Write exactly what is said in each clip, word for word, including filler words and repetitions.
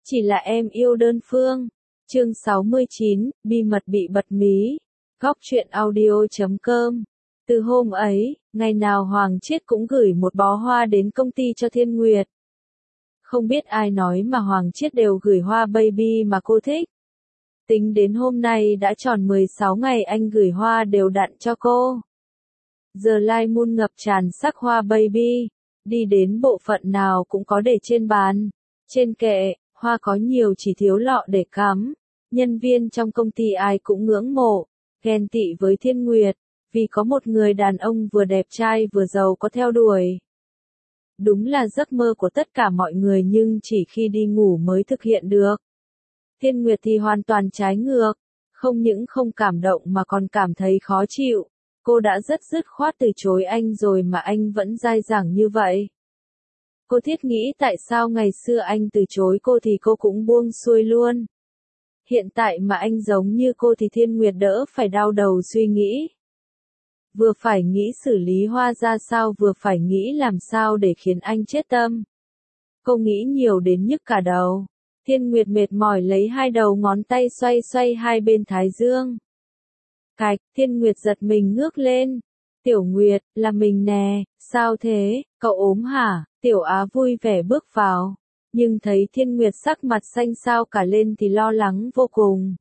Chỉ là em yêu đơn phương. Chương sáu mươi chín, bí mật bị bật mí. Góc truyện audio chấm com. Từ hôm ấy, ngày nào Hoàng Chiết cũng gửi một bó hoa đến công ty cho Thiên Nguyệt. Không biết ai nói mà Hoàng Chiết đều gửi hoa baby mà cô thích. Tính đến hôm nay đã tròn mười sáu ngày anh gửi hoa đều đặn cho cô. Giờ Lai Moon ngập tràn sắc hoa baby, đi đến bộ phận nào cũng có để trên bàn, trên kệ, hoa có nhiều chỉ thiếu lọ để cắm. Nhân viên trong công ty ai cũng ngưỡng mộ, ghen tị với Thiên Nguyệt, vì có một người đàn ông vừa đẹp trai vừa giàu có theo đuổi. Đúng là giấc mơ của tất cả mọi người nhưng chỉ khi đi ngủ mới thực hiện được. Thiên Nguyệt thì hoàn toàn trái ngược, không những không cảm động mà còn cảm thấy khó chịu. Cô đã rất dứt khoát từ chối anh rồi mà anh vẫn dai dẳng như vậy. Cô thiết nghĩ tại sao ngày xưa anh từ chối cô thì cô cũng buông xuôi luôn. Hiện tại mà anh giống như cô thì Thiên Nguyệt đỡ phải đau đầu suy nghĩ. Vừa phải nghĩ xử lý hoa ra sao vừa phải nghĩ làm sao để khiến anh chết tâm. Cô nghĩ nhiều đến nhức cả đầu. Thiên Nguyệt mệt mỏi lấy hai đầu ngón tay xoay xoay hai bên thái dương. Cạch, Thiên Nguyệt giật mình ngước lên. Tiểu Nguyệt, là mình nè, sao thế, cậu ốm hả? Tiểu Á vui vẻ bước vào. Nhưng thấy Thiên Nguyệt sắc mặt xanh xao cả lên thì lo lắng vô cùng.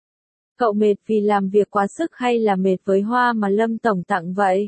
Cậu mệt vì làm việc quá sức hay là mệt với hoa mà Lâm Tổng tặng vậy?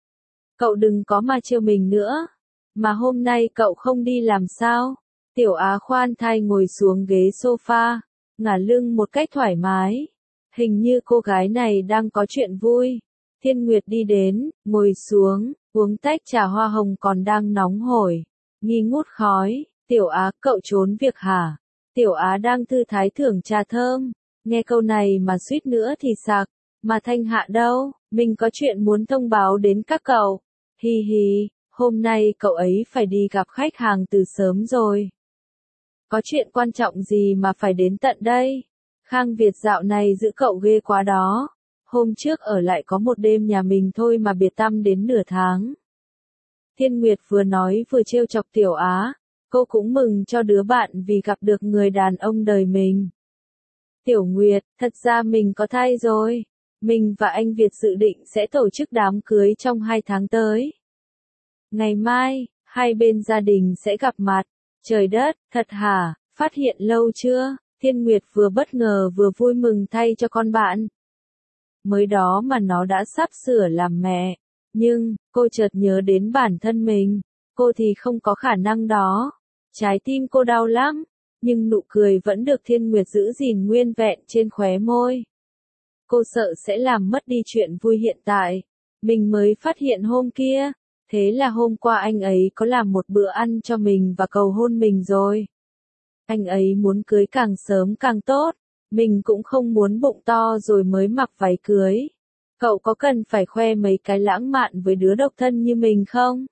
Cậu đừng có mà trêu mình nữa. Mà hôm nay cậu không đi làm sao? Tiểu Á khoan thai ngồi xuống ghế sofa, ngả lưng một cách thoải mái. Hình như cô gái này đang có chuyện vui. Thiên Nguyệt đi đến, ngồi xuống, uống tách trà hoa hồng còn đang nóng hổi, nghi ngút khói. Tiểu Á, cậu trốn việc hả? Tiểu Á đang thư thái thưởng trà thơm. Nghe câu này mà suýt nữa thì sặc. Mà Thanh Hạ đâu? Mình có chuyện muốn thông báo đến các cậu. Hi hi, hôm nay cậu ấy phải đi gặp khách hàng từ sớm rồi. Có chuyện quan trọng gì mà phải đến tận đây? Khang Việt dạo này giữ cậu ghê quá đó. Hôm trước ở lại có một đêm nhà mình thôi mà biệt tâm đến nửa tháng. Thiên Nguyệt vừa nói vừa trêu chọc Tiểu Á. Cô cũng mừng cho đứa bạn vì gặp được người đàn ông đời mình. Tiểu Nguyệt, thật ra mình có thai rồi. Mình và anh Việt dự định sẽ tổ chức đám cưới trong hai tháng tới. Ngày mai, hai bên gia đình sẽ gặp mặt. Trời đất, thật hả? Phát hiện lâu chưa? Thiên Nguyệt vừa bất ngờ vừa vui mừng thay cho con bạn. Mới đó mà nó đã sắp sửa làm mẹ. Nhưng, cô chợt nhớ đến bản thân mình. Cô thì không có khả năng đó. Trái tim cô đau lắm. Nhưng nụ cười vẫn được Thiên Nguyệt giữ gìn nguyên vẹn trên khóe môi. Cô sợ sẽ làm mất đi chuyện vui hiện tại. Mình mới phát hiện hôm kia. Thế là hôm qua anh ấy có làm một bữa ăn cho mình và cầu hôn mình rồi. Anh ấy muốn cưới càng sớm càng tốt. Mình cũng không muốn bụng to rồi mới mặc váy cưới. Cậu có cần phải khoe mấy cái lãng mạn với đứa độc thân như mình không?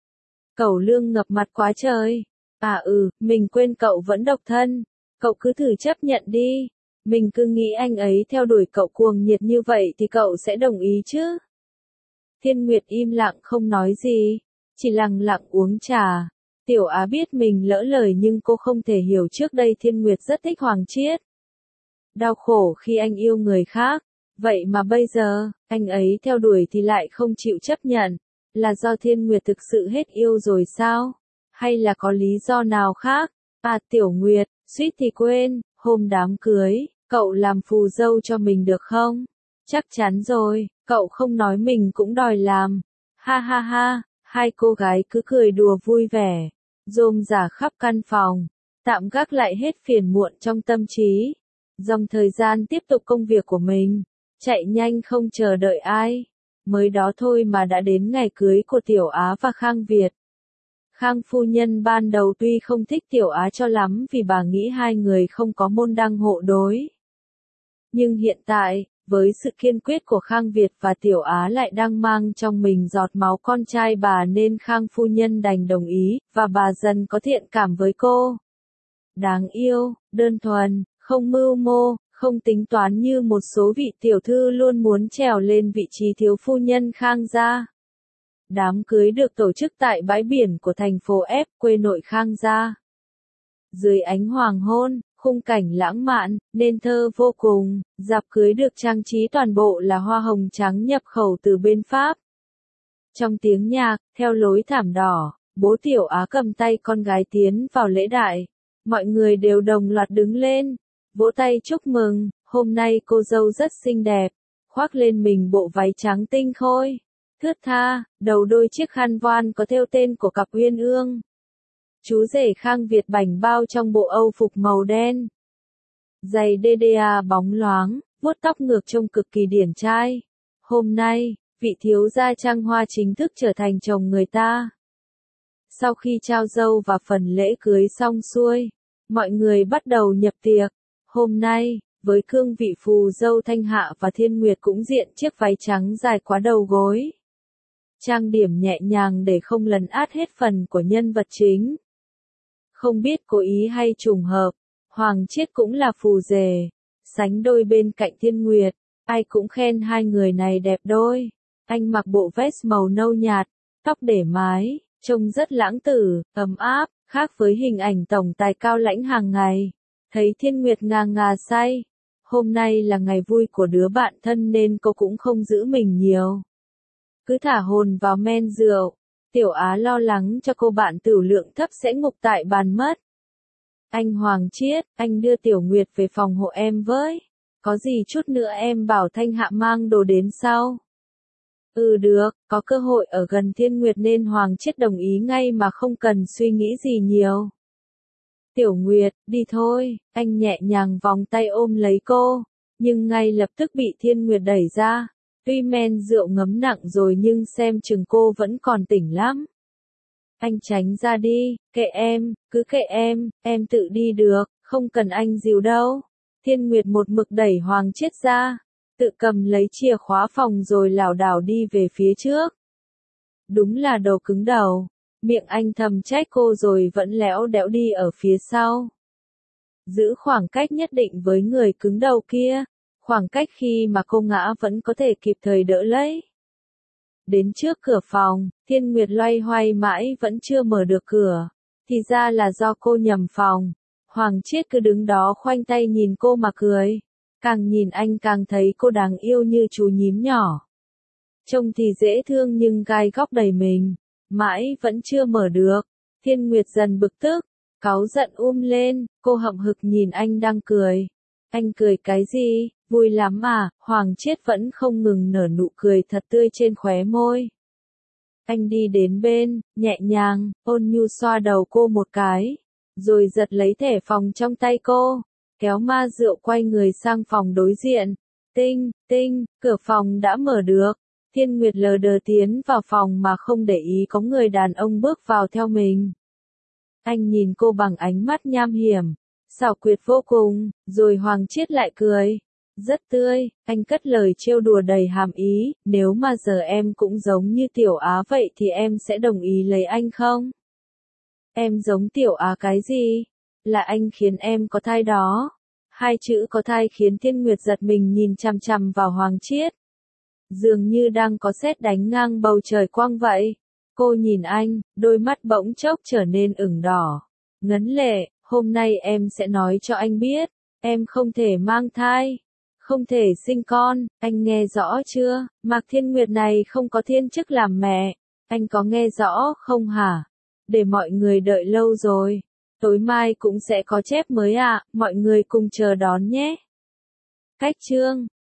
Cẩu Lương ngập mặt quá trời. À ừ, mình quên cậu vẫn độc thân. Cậu cứ thử chấp nhận đi. Mình cứ nghĩ anh ấy theo đuổi cậu cuồng nhiệt như vậy thì cậu sẽ đồng ý chứ. Thiên Nguyệt im lặng không nói gì. Chỉ lặng lặng uống trà. Tiểu Á biết mình lỡ lời nhưng cô không thể hiểu trước đây Thiên Nguyệt rất thích Hoàng Chiết. Đau khổ khi anh yêu người khác. Vậy mà bây giờ, anh ấy theo đuổi thì lại không chịu chấp nhận. Là do Thiên Nguyệt thực sự hết yêu rồi sao? Hay là có lý do nào khác? À Tiểu Nguyệt, suýt thì quên, hôm đám cưới, cậu làm phù dâu cho mình được không? Chắc chắn rồi, cậu không nói mình cũng đòi làm. Ha ha ha, hai cô gái cứ cười đùa vui vẻ, rôm rả khắp căn phòng, tạm gác lại hết phiền muộn trong tâm trí. Dòng thời gian tiếp tục công việc của mình, chạy nhanh không chờ đợi ai. Mới đó thôi mà đã đến ngày cưới của Tiểu Á và Khang Việt. Khang phu nhân ban đầu tuy không thích Tiểu Á cho lắm vì bà nghĩ hai người không có môn đăng hộ đối. Nhưng hiện tại, với sự kiên quyết của Khang Việt và Tiểu Á lại đang mang trong mình giọt máu con trai bà nên Khang phu nhân đành đồng ý, và bà dần có thiện cảm với cô. Đáng yêu, đơn thuần, không mưu mô, không tính toán như một số vị tiểu thư luôn muốn trèo lên vị trí thiếu phu nhân Khang gia. Đám cưới được tổ chức tại bãi biển của thành phố F, quê nội Khang gia. Dưới ánh hoàng hôn, khung cảnh lãng mạn, nên thơ vô cùng, dạp cưới được trang trí toàn bộ là hoa hồng trắng nhập khẩu từ bên Pháp. Trong tiếng nhạc, theo lối thảm đỏ, bố Tiểu Á cầm tay con gái tiến vào lễ đại. Mọi người đều đồng loạt đứng lên, vỗ tay chúc mừng, hôm nay cô dâu rất xinh đẹp, khoác lên mình bộ váy trắng tinh khôi, thướt tha, đầu đôi chiếc khăn voan có thêu tên của cặp uyên ương. Chú rể Khang Việt bảnh bao trong bộ âu phục màu đen. Giày đê đê a bóng loáng, vuốt tóc ngược trông cực kỳ điển trai. Hôm nay, vị thiếu gia Trang Hoa chính thức trở thành chồng người ta. Sau khi trao dâu và phần lễ cưới xong xuôi, mọi người bắt đầu nhập tiệc. Hôm nay, với cương vị phù dâu Thanh Hạ và Thiên Nguyệt cũng diện chiếc váy trắng dài quá đầu gối. Trang điểm nhẹ nhàng để không lấn át hết phần của nhân vật chính. Không biết cố ý hay trùng hợp, Hoàng Chiết cũng là phù rể, sánh đôi bên cạnh Thiên Nguyệt, ai cũng khen hai người này đẹp đôi. Anh mặc bộ vest màu nâu nhạt, tóc để mái, trông rất lãng tử, ấm áp, khác với hình ảnh tổng tài cao lãnh hàng ngày. Thấy Thiên Nguyệt ngà ngà say, hôm nay là ngày vui của đứa bạn thân nên cô cũng không giữ mình nhiều. Cứ thả hồn vào men rượu, Tiểu Á lo lắng cho cô bạn tửu lượng thấp sẽ ngục tại bàn mất. Anh Hoàng Chiết, anh đưa Tiểu Nguyệt về phòng hộ em với. Có gì chút nữa em bảo Thanh Hạ mang đồ đến sau. Ừ được, có cơ hội ở gần Thiên Nguyệt nên Hoàng Chiết đồng ý ngay mà không cần suy nghĩ gì nhiều. Tiểu Nguyệt, đi thôi, anh nhẹ nhàng vòng tay ôm lấy cô, nhưng ngay lập tức bị Thiên Nguyệt đẩy ra. Tuy men rượu ngấm nặng rồi nhưng xem chừng cô vẫn còn tỉnh lắm. Anh tránh ra đi, kệ em, cứ kệ em, em tự đi được, không cần anh dìu đâu. Thiên Nguyệt một mực đẩy Hoàng Chiết ra, tự cầm lấy chìa khóa phòng rồi lảo đảo đi về phía trước. Đúng là đồ cứng đầu, miệng anh thầm trách cô rồi vẫn léo đẽo đi ở phía sau. Giữ khoảng cách nhất định với người cứng đầu kia, khoảng cách khi mà cô ngã vẫn có thể kịp thời đỡ lấy. Đến trước cửa phòng, Thiên Nguyệt loay hoay mãi vẫn chưa mở được cửa, thì ra là do cô nhầm phòng. Hoàng Chiết cứ đứng đó khoanh tay nhìn cô mà cười, càng nhìn anh càng thấy cô đáng yêu như chú nhím nhỏ. Trông thì dễ thương nhưng gai góc đầy mình, mãi vẫn chưa mở được. Thiên Nguyệt dần bực tức, cáu giận um lên, cô hậm hực nhìn anh đang cười. Anh cười cái gì, vui lắm à, Hoàng Chiết vẫn không ngừng nở nụ cười thật tươi trên khóe môi. Anh đi đến bên, nhẹ nhàng, ôn nhu xoa đầu cô một cái, rồi giật lấy thẻ phòng trong tay cô, kéo ma rượu quay người sang phòng đối diện. Tinh, tinh, cửa phòng đã mở được. Thiên Nguyệt lờ đờ tiến vào phòng mà không để ý có người đàn ông bước vào theo mình. Anh nhìn cô bằng ánh mắt nham hiểm, xảo quyệt vô cùng, rồi Hoàng Chiết lại cười. Rất tươi, anh cất lời trêu đùa đầy hàm ý, nếu mà giờ em cũng giống như Tiểu Á vậy thì em sẽ đồng ý lấy anh không? Em giống Tiểu Á cái gì? Là anh khiến em có thai đó. Hai chữ có thai khiến Thiên Nguyệt giật mình nhìn chằm chằm vào Hoàng Chiết. Dường như đang có sét đánh ngang bầu trời quang vậy. Cô nhìn anh, đôi mắt bỗng chốc trở nên ửng đỏ. Ngấn lệ, hôm nay em sẽ nói cho anh biết, em không thể mang thai, không thể sinh con, anh nghe rõ chưa? Mạc Thiên Nguyệt này không có thiên chức làm mẹ, anh có nghe rõ không hả? Để mọi người đợi lâu rồi, tối mai cũng sẽ có chép mới ạ, à, mọi người cùng chờ đón nhé. Cách chương